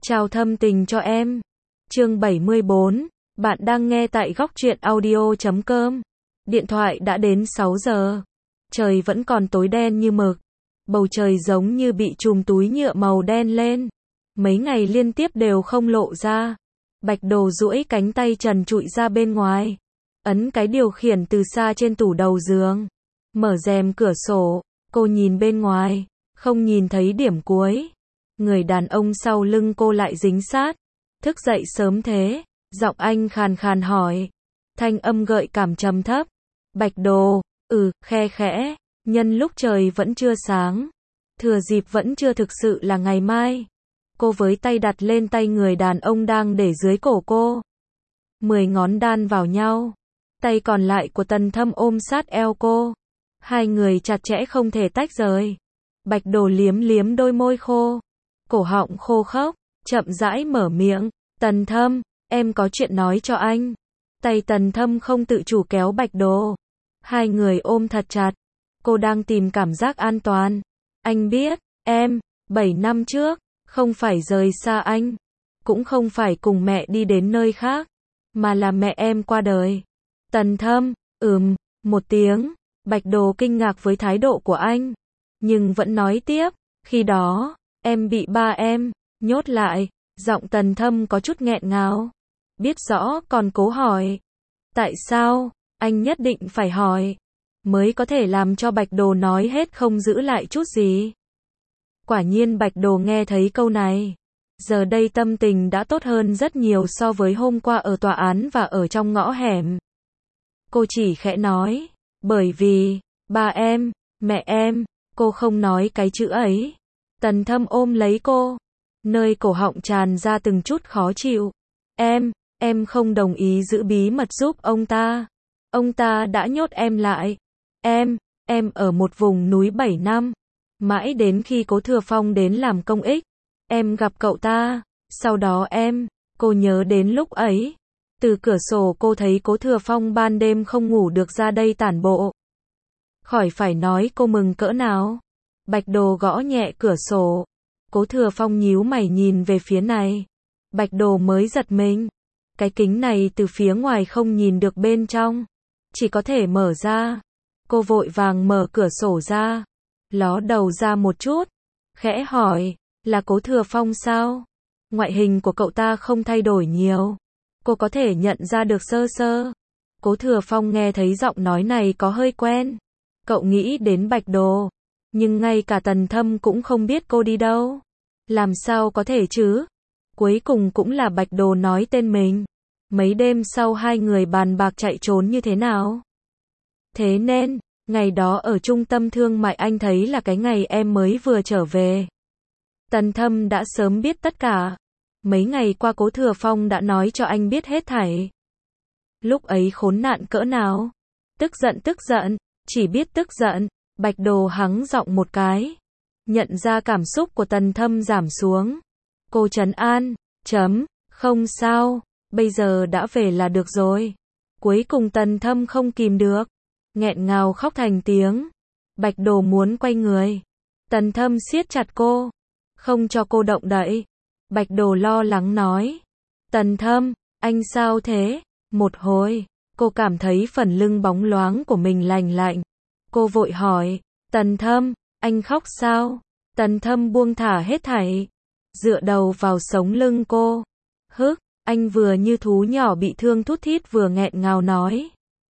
Trao thâm tình cho em. Chương 74, bạn đang nghe tại góc truyện audio.com. Điện thoại đã đến 6 giờ. Trời vẫn còn tối đen như mực. Bầu trời giống như bị trùm túi nhựa màu đen lên. Mấy ngày liên tiếp đều không lộ ra. Bạch Đồ duỗi cánh tay trần trụi ra bên ngoài. Ấn cái điều khiển từ xa trên tủ đầu giường. Mở rèm cửa sổ, cô nhìn bên ngoài, không nhìn thấy điểm cuối. Người đàn ông sau lưng cô lại dính sát. Thức dậy sớm thế? Giọng anh khàn khàn hỏi. Thanh âm gợi cảm trầm thấp. Bạch Đồ, khe khẽ, nhân lúc trời vẫn chưa sáng. Thừa dịp vẫn chưa thực sự là ngày mai. Cô với tay đặt lên tay người đàn ông đang để dưới cổ cô. 10 ngón đan vào nhau. Tay còn lại của Tần Thâm ôm sát eo cô. Hai người chặt chẽ không thể tách rời. Bạch Đồ liếm liếm đôi môi khô. Cổ họng khô khốc, chậm rãi mở miệng. Tần Thâm, em có chuyện nói cho anh. Tay Tần Thâm không tự chủ kéo Bạch Đồ. Hai người ôm thật chặt. Cô đang tìm cảm giác an toàn. Anh biết, em, 7 năm trước, không phải rời xa anh. Cũng không phải cùng mẹ đi đến nơi khác. Mà là mẹ em qua đời. Tần Thâm, một tiếng. Bạch Đồ kinh ngạc với thái độ của anh. Nhưng vẫn nói tiếp. Khi đó, em bị ba em nhốt lại. Giọng Tần Thâm có chút nghẹn ngào. Biết rõ còn cố hỏi. Tại sao? Anh nhất định phải hỏi. Mới có thể làm cho Bạch Đồ nói hết không giữ lại chút gì. Quả nhiên Bạch Đồ nghe thấy câu này. Giờ đây tâm tình đã tốt hơn rất nhiều so với hôm qua ở tòa án và ở trong ngõ hẻm. Cô chỉ khẽ nói. Bởi vì, ba em, mẹ em, cô không nói cái chữ ấy. Tần Thâm ôm lấy cô. Nơi cổ họng tràn ra từng chút khó chịu. Em không đồng ý giữ bí mật giúp ông ta. Ông ta đã nhốt em lại. Em ở một vùng núi 7 năm. Mãi đến khi Cố Thừa Phong đến làm công ích. Em gặp cậu ta. Sau đó cô nhớ đến lúc ấy. Từ cửa sổ cô thấy Cố Thừa Phong ban đêm không ngủ được ra đây tản bộ. Khỏi phải nói cô mừng cỡ nào. Bạch Đồ gõ nhẹ cửa sổ. Cố Thừa Phong nhíu mày nhìn về phía này. Bạch Đồ mới giật mình. Cái kính này từ phía ngoài không nhìn được bên trong. Chỉ có thể mở ra. Cô vội vàng mở cửa sổ ra. Ló đầu ra một chút. Khẽ hỏi. Là Cố Thừa Phong sao? Ngoại hình của cậu ta không thay đổi nhiều. Cô có thể nhận ra được sơ sơ. Cố Thừa Phong nghe thấy giọng nói này có hơi quen. Cậu nghĩ đến Bạch Đồ. Nhưng ngay cả Tần Thâm cũng không biết cô đi đâu. Làm sao có thể chứ? Cuối cùng cũng là Bạch Đồ nói tên mình. Mấy đêm sau hai người bàn bạc chạy trốn như thế nào. Thế nên, ngày đó ở trung tâm thương mại anh thấy là cái ngày em mới vừa trở về. Tần Thâm đã sớm biết tất cả. Mấy ngày qua Cố Thừa Phong đã nói cho anh biết hết thảy. Lúc ấy khốn nạn cỡ nào. Tức giận, chỉ biết tức giận. Bạch Đồ hắng giọng một cái. Nhận ra cảm xúc của Tần Thâm giảm xuống. Cô trấn an, không sao, bây giờ đã về là được rồi. Cuối cùng Tần Thâm không kìm được. Nghẹn ngào khóc thành tiếng. Bạch Đồ muốn quay người. Tần Thâm siết chặt cô. Không cho cô động đậy. Bạch Đồ lo lắng nói. Tần Thâm, anh sao thế? Một hồi, cô cảm thấy phần lưng bóng loáng của mình lành lạnh. Cô vội hỏi. Tần Thâm, anh khóc sao? Tần Thâm buông thả hết thảy. Dựa đầu vào sống lưng cô. Anh vừa như thú nhỏ bị thương thút thít vừa nghẹn ngào nói.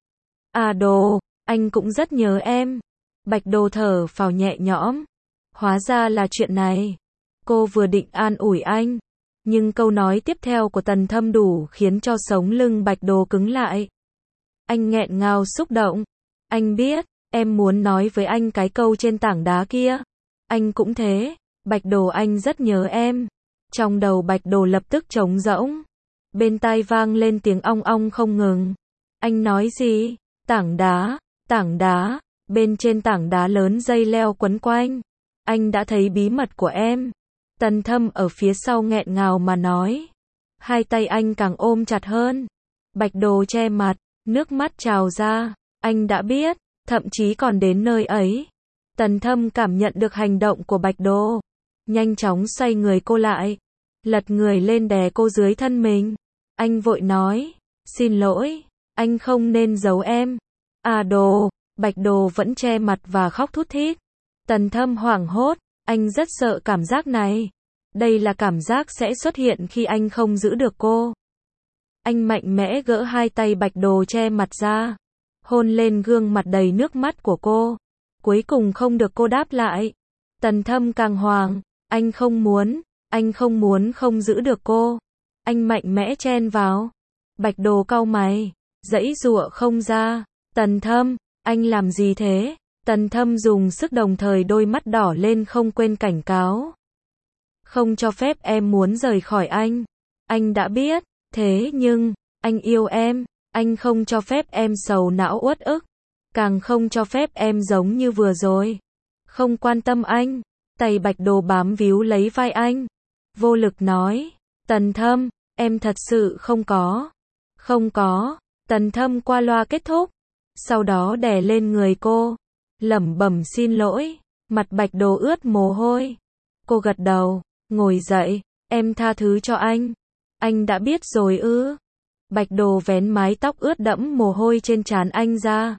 À Đồ, anh cũng rất nhớ em. Bạch Đồ thở phào nhẹ nhõm. Hóa ra là chuyện này. Cô vừa định an ủi anh. Nhưng câu nói tiếp theo của Tần Thâm đủ khiến cho sống lưng Bạch Đồ cứng lại. Anh nghẹn ngào xúc động. Anh biết, em muốn nói với anh cái câu trên tảng đá kia. Anh cũng thế. Bạch Đồ anh rất nhớ em. Trong đầu Bạch Đồ lập tức trống rỗng. Bên tai vang lên tiếng ong ong không ngừng. Anh nói gì? Tảng đá. Bên trên tảng đá lớn dây leo quấn quanh. Anh đã thấy bí mật của em. Tần Thâm ở phía sau nghẹn ngào mà nói. Hai tay anh càng ôm chặt hơn. Bạch Đồ che mặt, nước mắt trào ra. Anh đã biết, thậm chí còn đến nơi ấy. Tần Thâm cảm nhận được hành động của Bạch Đồ. Nhanh chóng xoay người cô lại. lật người lên đè cô dưới thân mình. Anh vội nói, xin lỗi, anh không nên giấu em. À đồ, Bạch Đồ vẫn che mặt và khóc thút thít. Tần Thâm hoảng hốt, anh rất sợ cảm giác này. Đây là cảm giác sẽ xuất hiện khi anh không giữ được cô. Anh mạnh mẽ gỡ hai tay Bạch Đồ che mặt ra, hôn lên gương mặt đầy nước mắt của cô. Cuối cùng không được cô đáp lại. Tần Thâm càng hoảng, anh không muốn không giữ được cô. Anh mạnh mẽ chen vào. Bạch Đồ cau mày, giãy giụa không ra. Tần Thâm, anh làm gì thế? Tần Thâm dùng sức đồng thời đôi mắt đỏ lên không quên cảnh cáo. Không cho phép em muốn rời khỏi anh. Anh đã biết, thế nhưng, anh yêu em, anh không cho phép em sầu não uất ức. Càng không cho phép em giống như vừa rồi. Không quan tâm anh. Tay Bạch Đồ bám víu lấy vai anh. Vô lực nói, Tần Thâm, em thật sự không có. Không có. Tần Thâm qua loa kết thúc. Sau đó đè lên người cô, lẩm bẩm xin lỗi. Mặt Bạch Đồ ướt mồ hôi. Cô gật đầu, ngồi dậy, em tha thứ cho anh. Anh đã biết rồi ư? Bạch Đồ vén mái tóc ướt đẫm mồ hôi trên trán anh ra.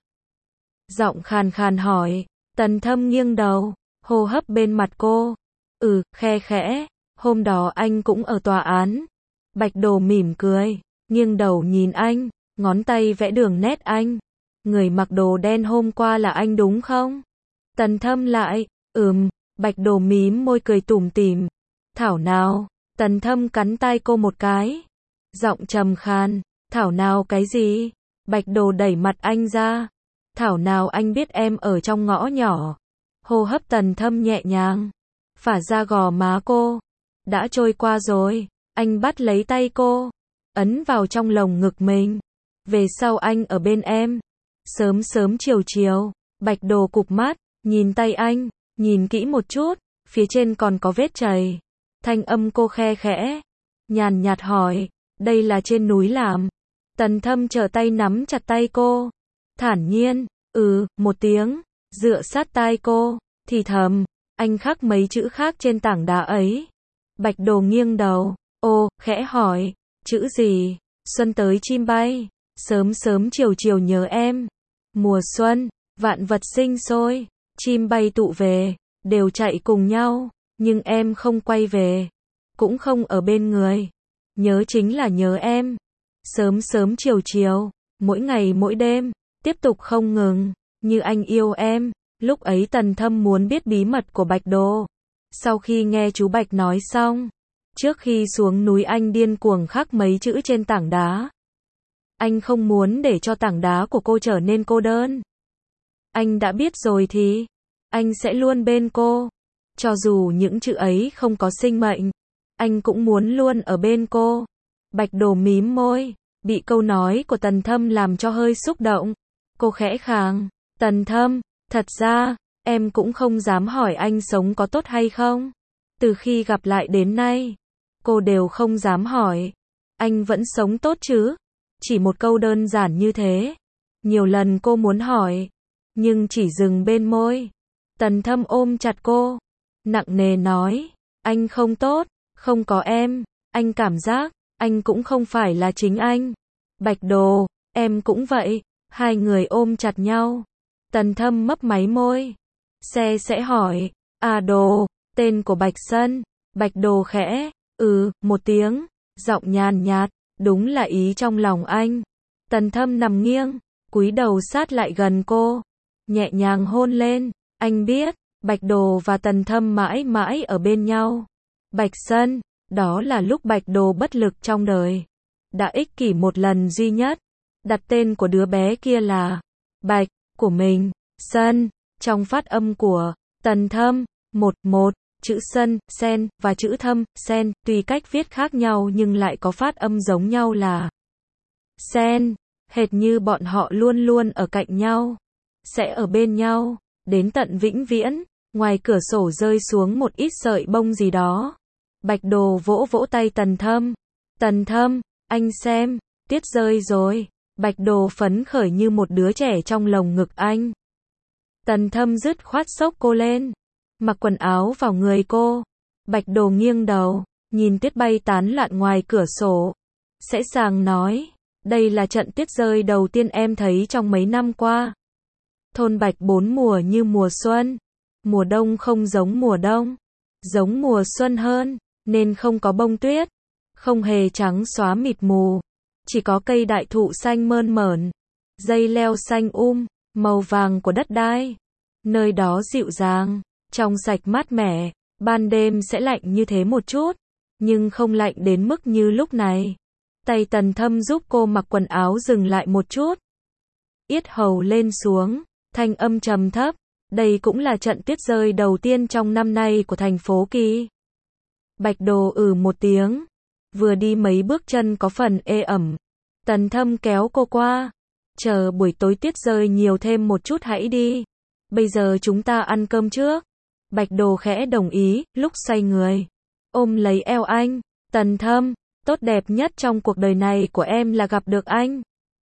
Giọng khàn khàn hỏi. Tần Thâm nghiêng đầu, hô hấp bên mặt cô. Khe khẽ, hôm đó anh cũng ở tòa án. Bạch Đồ mỉm cười, nghiêng đầu nhìn anh, ngón tay vẽ đường nét anh. Người mặc đồ đen hôm qua là anh đúng không? Tần Thâm lại, Bạch Đồ mím môi cười tủm tỉm. Thảo nào, Tần Thâm cắn tai cô một cái. Giọng trầm khàn, thảo nào cái gì? Bạch Đồ đẩy mặt anh ra. Thảo nào anh biết em ở trong ngõ nhỏ. Hô hấp Tần Thâm nhẹ nhàng, phả ra gò má cô. Đã trôi qua rồi. Anh bắt lấy tay cô, ấn vào trong lồng ngực mình. Về sau anh ở bên em. Sớm sớm chiều chiều. Bạch Đồ cụp mắt, nhìn tay anh, nhìn kỹ một chút, phía trên còn có vết chày. Thanh âm cô khe khẽ, nhàn nhạt hỏi, đây là trên núi làm. Tần Thâm trở tay nắm chặt tay cô, thản nhiên, một tiếng, dựa sát tai cô, thì thầm, anh khắc mấy chữ khác trên tảng đá ấy. Bạch Đồ nghiêng đầu, khẽ hỏi, chữ gì? Xuân tới chim bay, sớm sớm chiều chiều nhớ em. Mùa xuân, vạn vật sinh sôi, chim bay tụ về, đều chạy cùng nhau, nhưng em không quay về, cũng không ở bên người. Nhớ chính là nhớ em. Sớm sớm chiều chiều, mỗi ngày mỗi đêm, tiếp tục không ngừng, như anh yêu em. Lúc ấy Tần Thâm muốn biết bí mật của Bạch Đồ. Sau khi nghe chú Bạch nói xong, trước khi xuống núi anh điên cuồng khắc mấy chữ trên tảng đá. Anh không muốn để cho tảng đá của cô trở nên cô đơn. Anh đã biết rồi thì, anh sẽ luôn bên cô. Cho dù những chữ ấy không có sinh mệnh, anh cũng muốn luôn ở bên cô. Bạch Đồ mím môi, bị câu nói của Tần Thâm làm cho hơi xúc động. Cô khẽ khàng, Tần Thâm, thật ra, em cũng không dám hỏi anh sống có tốt hay không. Từ khi gặp lại đến nay, cô đều không dám hỏi. Anh vẫn sống tốt chứ? Chỉ một câu đơn giản như thế. Nhiều lần cô muốn hỏi, nhưng chỉ dừng bên môi. Tần Thâm ôm chặt cô, nặng nề nói, anh không tốt, không có em, anh cảm giác, anh cũng không phải là chính anh. Bạch Đồ, em cũng vậy. Hai người ôm chặt nhau. Tần Thâm mấp máy môi. Sẽ hỏi, Đồ, tên của Bạch Sân. Bạch Đồ khẽ, một tiếng, giọng nhàn nhạt, đúng là ý trong lòng anh. Tần Thâm nằm nghiêng, cúi đầu sát lại gần cô, nhẹ nhàng hôn lên. Anh biết, Bạch Đồ và Tần Thâm mãi mãi ở bên nhau. Bạch Sân, đó là lúc Bạch Đồ bất lực trong đời. Đã ích kỷ một lần duy nhất, đặt tên của đứa bé kia là Bạch, của mình. Sân, trong phát âm của Tần Thâm, một, chữ Sân, Sen, và chữ Thâm, Sen, tuy cách viết khác nhau nhưng lại có phát âm giống nhau là Sen, hệt như bọn họ luôn luôn ở cạnh nhau, sẽ ở bên nhau, đến tận vĩnh viễn. Ngoài cửa sổ rơi xuống một ít sợi bông gì đó. Bạch Đồ vỗ vỗ tay Tần Thâm. Tần Thâm, anh xem, tuyết rơi rồi. Bạch Đồ phấn khởi như một đứa trẻ trong lồng ngực anh. Tần Thâm dứt khoát xốc cô lên, mặc quần áo vào người cô. Bạch Đồ nghiêng đầu, nhìn tuyết bay tán loạn ngoài cửa sổ. Sẽ sàng nói, đây là trận tuyết rơi đầu tiên em thấy trong mấy năm qua. Thôn Bạch 4 mùa như mùa xuân. Mùa đông không giống mùa đông, giống mùa xuân hơn, nên không có bông tuyết, không hề trắng xóa mịt mù, chỉ có cây đại thụ xanh mơn mởn, dây leo xanh màu vàng của đất đai. Nơi đó dịu dàng, trong sạch mát mẻ, ban đêm sẽ lạnh như thế một chút, nhưng không lạnh đến mức như lúc này. Tay Tần Thâm giúp cô mặc quần áo dừng lại một chút. Yết hầu lên xuống, thanh âm trầm thấp. Đây cũng là trận tuyết rơi đầu tiên trong năm nay của thành phố Kỳ. Bạch Đồ một tiếng. Vừa đi mấy bước chân có phần ê ẩm. Tần Thâm kéo cô qua. Chờ buổi tối tuyết rơi nhiều thêm một chút hãy đi. Bây giờ chúng ta ăn cơm trước. Bạch Đồ khẽ đồng ý, lúc xoay người. Ôm lấy eo anh. Tần Thâm, tốt đẹp nhất trong cuộc đời này của em là gặp được anh.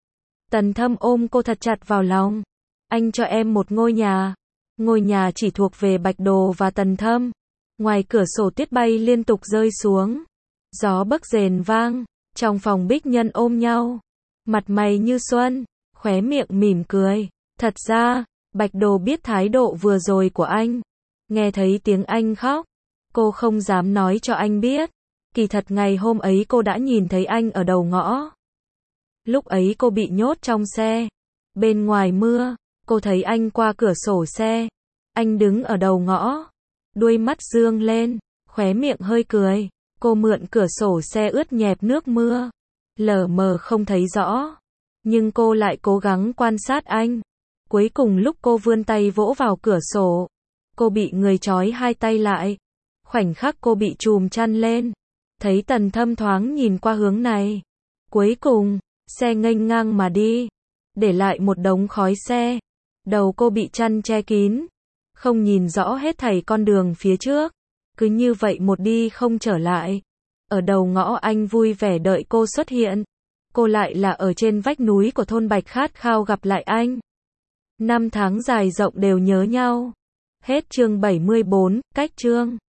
Tần Thâm ôm cô thật chặt vào lòng. Anh cho em một ngôi nhà. Ngôi nhà chỉ thuộc về Bạch Đồ và Tần Thâm. Ngoài cửa sổ tuyết bay liên tục rơi xuống. Gió bấc rền vang. Trong phòng Bích Nhân ôm nhau. Mặt mày như xuân. Khóe miệng mỉm cười. Thật ra, Bạch Đồ biết thái độ vừa rồi của anh. Nghe thấy tiếng anh khóc. Cô không dám nói cho anh biết. Kỳ thật ngày hôm ấy cô đã nhìn thấy anh ở đầu ngõ. Lúc ấy cô bị nhốt trong xe. Bên ngoài mưa. Cô thấy anh qua cửa sổ xe. Anh đứng ở đầu ngõ. Đuôi mắt dương lên. Khóe miệng hơi cười. Cô mượn cửa sổ xe ướt nhẹp nước mưa. Lờ mờ không thấy rõ. Nhưng cô lại cố gắng quan sát anh. Cuối cùng lúc cô vươn tay vỗ vào cửa sổ. Cô bị người trói hai tay lại. Khoảnh khắc cô bị trùm chăn lên. Thấy Tần Thâm thoáng nhìn qua hướng này. Cuối cùng, xe nghênh ngang mà đi. Để lại một đống khói xe. Đầu cô bị chăn che kín. Không nhìn rõ hết thảy con đường phía trước. Cứ như vậy một đi không trở lại. Ở đầu ngõ anh vui vẻ đợi cô xuất hiện. Cô lại là ở trên vách núi của thôn Bạch khát khao gặp lại anh. 5 tháng dài rộng đều nhớ nhau. Hết chương 74, cách chương.